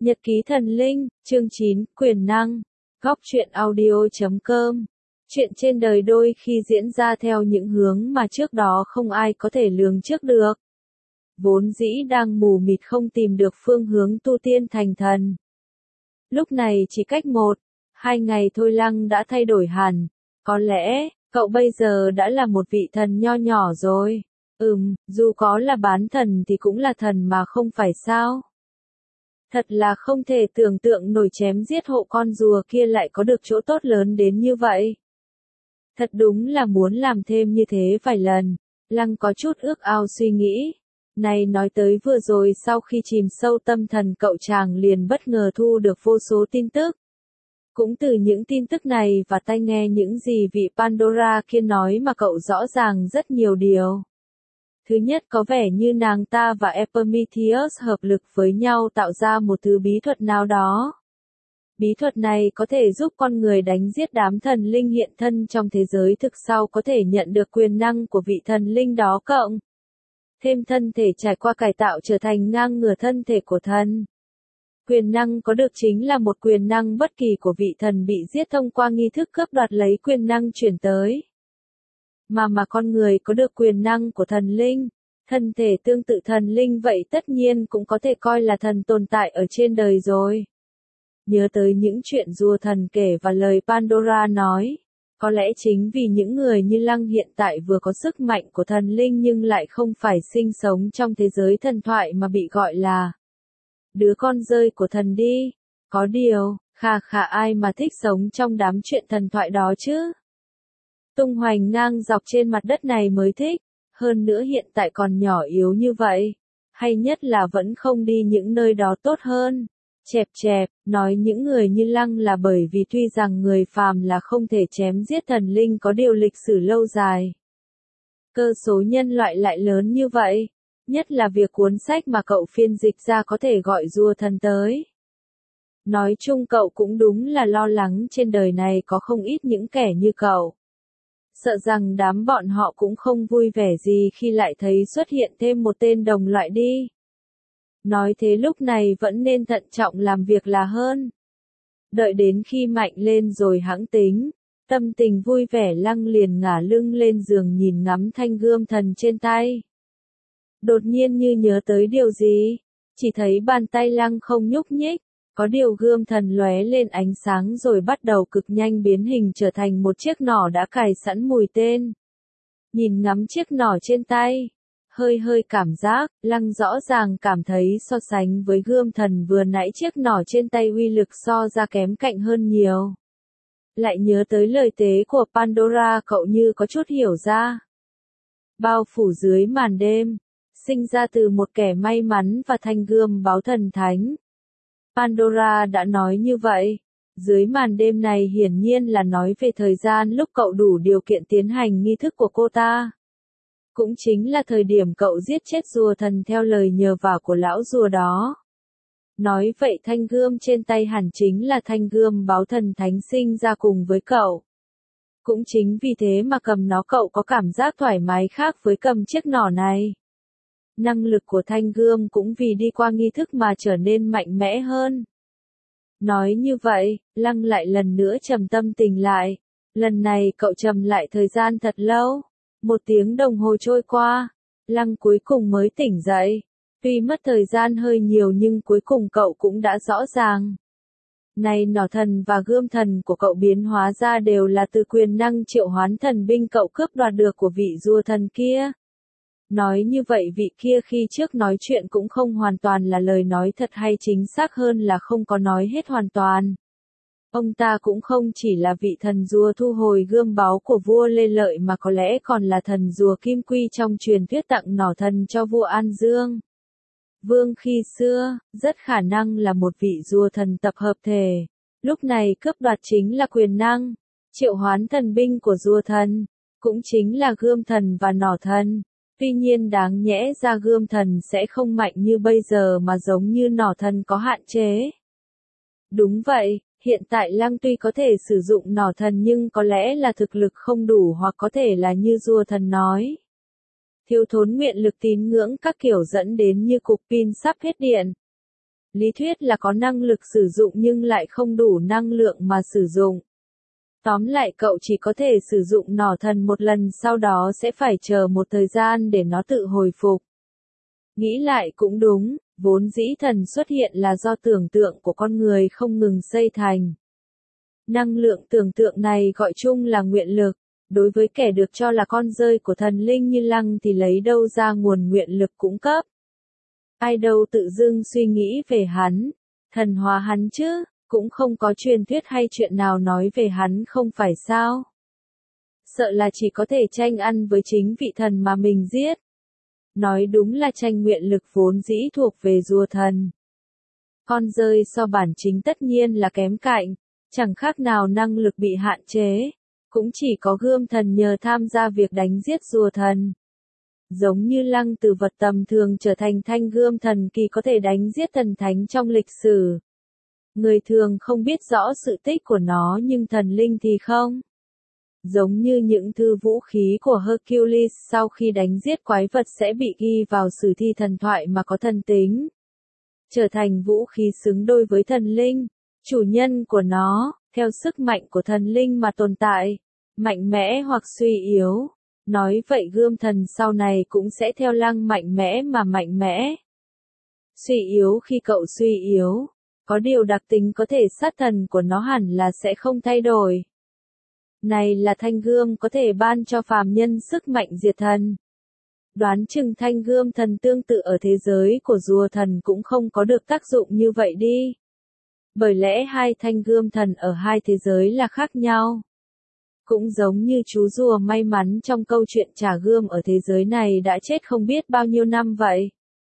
Nhật ký thần linh, chương 9, quyền năng. Góc truyện audio.com. Chuyện trên đời đôi khi diễn ra theo những hướng mà trước đó không ai có thể lường trước được. Vốn dĩ đang mù mịt không tìm được phương hướng tu tiên thành thần. Lúc này chỉ cách 1-2 ngày thôi Lăng đã thay đổi hẳn. Có lẽ, cậu bây giờ đã là một vị thần nho nhỏ rồi. Dù có là bán thần thì cũng là thần mà không phải sao? Thật là không thể tưởng tượng nổi chém giết hộ con rùa kia lại có được chỗ tốt lớn đến như vậy. Thật đúng là muốn làm thêm như thế vài lần. Lăng có chút ước ao suy nghĩ. Này nói tới vừa rồi sau khi chìm sâu tâm thần cậu chàng liền bất ngờ thu được vô số tin tức. Cũng từ những tin tức này và tai nghe những gì vị Pandora kia nói mà cậu rõ ràng rất nhiều điều. Thứ nhất, có vẻ như nàng ta và Epimetheus hợp lực với nhau tạo ra một thứ bí thuật nào đó. Bí thuật này có thể giúp con người đánh giết đám thần linh hiện thân trong thế giới thực sau có thể nhận được quyền năng của vị thần linh đó cộng. Thêm thân thể trải qua cải tạo trở thành ngang ngửa thân thể của thần. Quyền năng có được chính là một quyền năng bất kỳ của vị thần bị giết thông qua nghi thức cướp đoạt lấy quyền năng chuyển tới. Mà con người có được quyền năng của thần linh, thân thể tương tự thần linh vậy tất nhiên cũng có thể coi là thần tồn tại ở trên đời rồi. Nhớ tới những chuyện rùa thần kể và lời Pandora nói, có lẽ chính vì những người như Lăng hiện tại vừa có sức mạnh của thần linh nhưng lại không phải sinh sống trong thế giới thần thoại mà bị gọi là đứa con rơi của thần đi. Có điều, khà ai mà thích sống trong đám chuyện thần thoại đó chứ? Tung hoành ngang dọc trên mặt đất này mới thích, hơn nữa hiện tại còn nhỏ yếu như vậy, hay nhất là vẫn không đi những nơi đó tốt hơn. Chẹp, nói những người như Lăng là bởi vì tuy rằng người phàm là không thể chém giết thần linh có điều lịch sử lâu dài. Cơ số nhân loại lại lớn như vậy, nhất là việc cuốn sách mà cậu phiên dịch ra có thể gọi rùa thần tới. Nói chung cậu cũng đúng là lo lắng trên đời này có không ít những kẻ như cậu. Sợ rằng đám bọn họ cũng không vui vẻ gì khi lại thấy xuất hiện thêm một tên đồng loại đi. Nói thế lúc này vẫn nên thận trọng làm việc là hơn. Đợi đến khi mạnh lên rồi hẵng tính. Tâm tình vui vẻ Lăng liền ngả lưng lên giường nhìn ngắm thanh gươm thần trên tay. Đột nhiên như nhớ tới điều gì, chỉ thấy bàn tay Lăng không nhúc nhích. Có điều gươm thần lóe lên ánh sáng rồi bắt đầu cực nhanh biến hình trở thành một chiếc nỏ đã cài sẵn mũi tên. Nhìn ngắm chiếc nỏ trên tay, hơi cảm giác, Lăng rõ ràng cảm thấy so sánh với gươm thần vừa nãy chiếc nỏ trên tay uy lực so ra kém cạnh hơn nhiều. Lại nhớ tới lời tế của Pandora cậu như có chút hiểu ra. Bao phủ dưới màn đêm, sinh ra từ một kẻ may mắn và thanh gươm báo thần thánh. Pandora đã nói như vậy, dưới màn đêm này hiển nhiên là nói về thời gian lúc cậu đủ điều kiện tiến hành nghi thức của cô ta. Cũng chính là thời điểm cậu giết chết rùa thần theo lời nhờ vả của lão rùa đó. Nói vậy thanh gươm trên tay hẳn chính là thanh gươm báo thần thánh sinh ra cùng với cậu. Cũng chính vì thế mà cầm nó cậu có cảm giác thoải mái khác với cầm chiếc nỏ này. Năng lực của thanh gươm cũng vì đi qua nghi thức mà trở nên mạnh mẽ hơn. Nói như vậy, Lăng lại lần nữa trầm tâm tình lại. Lần này cậu trầm lại thời gian thật lâu. 1 tiếng đồng hồ trôi qua, Lăng cuối cùng mới tỉnh dậy. Tuy mất thời gian hơi nhiều nhưng cuối cùng cậu cũng đã rõ ràng. Này nỏ thần và gươm thần của cậu biến hóa ra đều là từ quyền năng triệu hoán thần binh cậu cướp đoạt được của vị rùa thần kia. Nói như vậy vị kia khi trước nói chuyện cũng không hoàn toàn là lời nói thật hay chính xác hơn là không có nói hết hoàn toàn. Ông ta cũng không chỉ là vị thần rùa thu hồi gươm báu của vua Lê Lợi mà có lẽ còn là thần rùa kim quy trong truyền thuyết tặng nỏ thần cho vua An Dương. Vương khi xưa, rất khả năng là một vị rùa thần tập hợp thể. Lúc này cướp đoạt chính là quyền năng, triệu hoán thần binh của rùa thần, cũng chính là gươm thần và nỏ thần. Tuy nhiên đáng nhẽ ra gươm thần sẽ không mạnh như bây giờ mà giống như nỏ thần có hạn chế. Đúng vậy, hiện tại Lăng tuy có thể sử dụng nỏ thần nhưng có lẽ là thực lực không đủ hoặc có thể là như rùa thần nói. Thiếu thốn nguyện lực tín ngưỡng các kiểu dẫn đến như cục pin sắp hết điện. Lý thuyết là có năng lực sử dụng nhưng lại không đủ năng lượng mà sử dụng. Tóm lại cậu chỉ có thể sử dụng nỏ thần một lần, sau đó sẽ phải chờ một thời gian để nó tự hồi phục. Nghĩ lại cũng đúng, vốn dĩ thần xuất hiện là do tưởng tượng của con người không ngừng xây thành. Năng lượng tưởng tượng này gọi chung là nguyện lực. Đối với kẻ được cho là con rơi của thần linh như Lăng thì lấy đâu ra nguồn nguyện lực cung cấp. Ai đâu tự dưng suy nghĩ về hắn, thần hóa hắn chứ, cũng không có truyền thuyết hay chuyện nào nói về hắn không phải sao. Sợ là chỉ có thể tranh ăn với chính vị thần mà mình giết. Nói đúng là tranh nguyện lực vốn dĩ thuộc về rùa thần. Con rơi so bản chính tất nhiên là kém cạnh, chẳng khác nào năng lực bị hạn chế. Cũng chỉ có gươm thần nhờ tham gia việc đánh giết rùa thần. Giống như Lăng từ vật tầm thường trở thành thanh gươm thần kỳ có thể đánh giết thần thánh trong lịch sử. Người thường không biết rõ sự tích của nó nhưng thần linh thì không. Giống như những thư vũ khí của Hercules sau khi đánh giết quái vật sẽ bị ghi vào sử thi thần thoại mà có thần tính. Trở thành vũ khí xứng đôi với thần linh, chủ nhân của nó, theo sức mạnh của thần linh mà tồn tại, mạnh mẽ hoặc suy yếu. Nói vậy gươm thần sau này cũng sẽ theo Lăng mạnh mẽ mà mạnh mẽ. Suy yếu khi cậu suy yếu, có điều đặc tính có thể sát thần của nó hẳn là sẽ không thay đổi. Này là thanh gươm có thể ban cho phàm nhân sức mạnh diệt thần. Đoán chừng thanh gươm thần tương tự ở thế giới của rùa thần cũng không có được tác dụng như vậy đi. Bởi lẽ hai thanh gươm thần ở hai thế giới là khác nhau. Cũng giống như chú rùa may mắn trong câu chuyện trả gươm ở thế giới này đã chết không biết bao nhiêu năm vậy.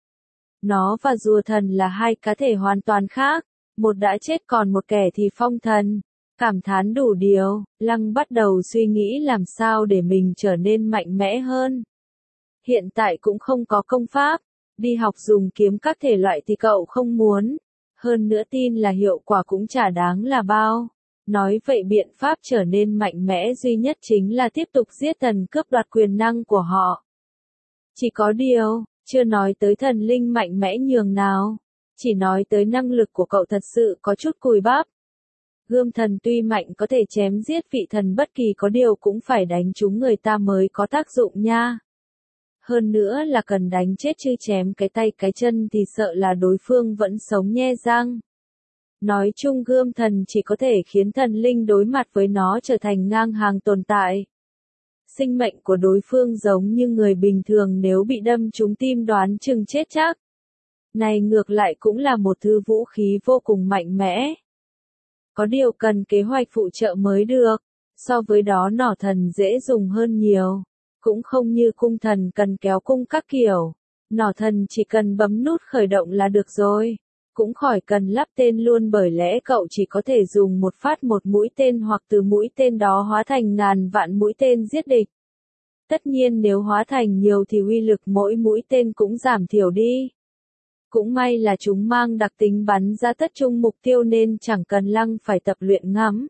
Nó và rùa thần là hai cá thể hoàn toàn khác, một đã chết còn một kẻ thì phong thần. Cảm thán đủ điều, Lăng bắt đầu suy nghĩ làm sao để mình trở nên mạnh mẽ hơn. Hiện tại cũng không có công pháp, đi học dùng kiếm các thể loại thì cậu không muốn. Hơn nữa tin là hiệu quả cũng chả đáng là bao. Nói vậy biện pháp trở nên mạnh mẽ duy nhất chính là tiếp tục giết thần cướp đoạt quyền năng của họ. Chỉ có điều, chưa nói tới thần linh mạnh mẽ nhường nào. Chỉ nói tới năng lực của cậu thật sự có chút cùi bắp. Gươm thần tuy mạnh có thể chém giết vị thần bất kỳ có điều cũng phải đánh trúng người ta mới có tác dụng nha. Hơn nữa là cần đánh chết chứ chém cái tay cái chân thì sợ là đối phương vẫn sống nhe răng. Nói chung gươm thần chỉ có thể khiến thần linh đối mặt với nó trở thành ngang hàng tồn tại. Sinh mệnh của đối phương giống như người bình thường nếu bị đâm trúng tim đoán chừng chết chắc. Này ngược lại cũng là một thứ vũ khí vô cùng mạnh mẽ. Có điều cần kế hoạch phụ trợ mới được, so với đó nỏ thần dễ dùng hơn nhiều. Cũng không như cung thần cần kéo cung các kiểu. Nỏ thần chỉ cần bấm nút khởi động là được rồi. Cũng khỏi cần lắp tên luôn bởi lẽ cậu chỉ có thể dùng một phát một mũi tên hoặc từ mũi tên đó hóa thành ngàn vạn mũi tên giết địch. Tất nhiên nếu hóa thành nhiều thì uy lực mỗi mũi tên cũng giảm thiểu đi. Cũng may là chúng mang đặc tính bắn ra tất chung mục tiêu nên chẳng cần Lăng phải tập luyện ngắm.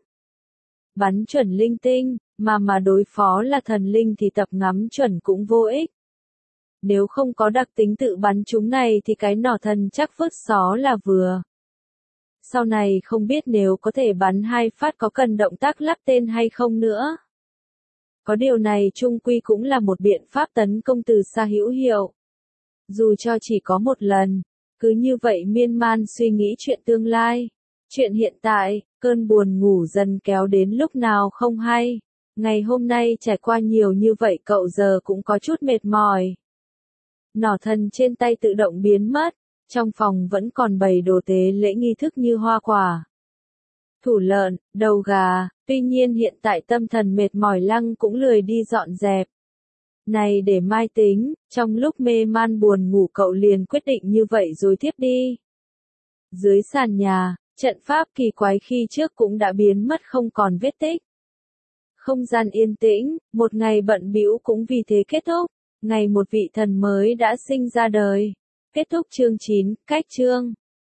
Bắn chuẩn linh tinh, mà đối phó là thần linh thì tập ngắm chuẩn cũng vô ích. Nếu không có đặc tính tự bắn chúng này thì cái nỏ thần chắc vứt xó là vừa. Sau này không biết nếu có thể bắn hai phát có cần động tác lắp tên hay không nữa. Có điều này chung quy cũng là một biện pháp tấn công từ xa hữu hiệu. Dù cho chỉ có một lần, cứ như vậy miên man suy nghĩ chuyện tương lai. Chuyện hiện tại, cơn buồn ngủ dần kéo đến lúc nào không hay. Ngày hôm nay trải qua nhiều như vậy cậu giờ cũng có chút mệt mỏi. Nỏ thần trên tay tự động biến mất, trong phòng vẫn còn bày đồ tế lễ nghi thức như hoa quả, thủ lợn, đầu gà, tuy nhiên hiện tại tâm thần mệt mỏi Lăng cũng lười đi dọn dẹp. Này để mai tính, trong lúc mê man buồn ngủ cậu liền quyết định như vậy rồi tiếp đi. Dưới sàn nhà, trận pháp kỳ quái khi trước cũng đã biến mất không còn vết tích. Không gian yên tĩnh, một ngày bận bĩu cũng vì thế kết thúc. Ngày một vị thần mới đã sinh ra đời. Kết thúc chương 9, cách chương.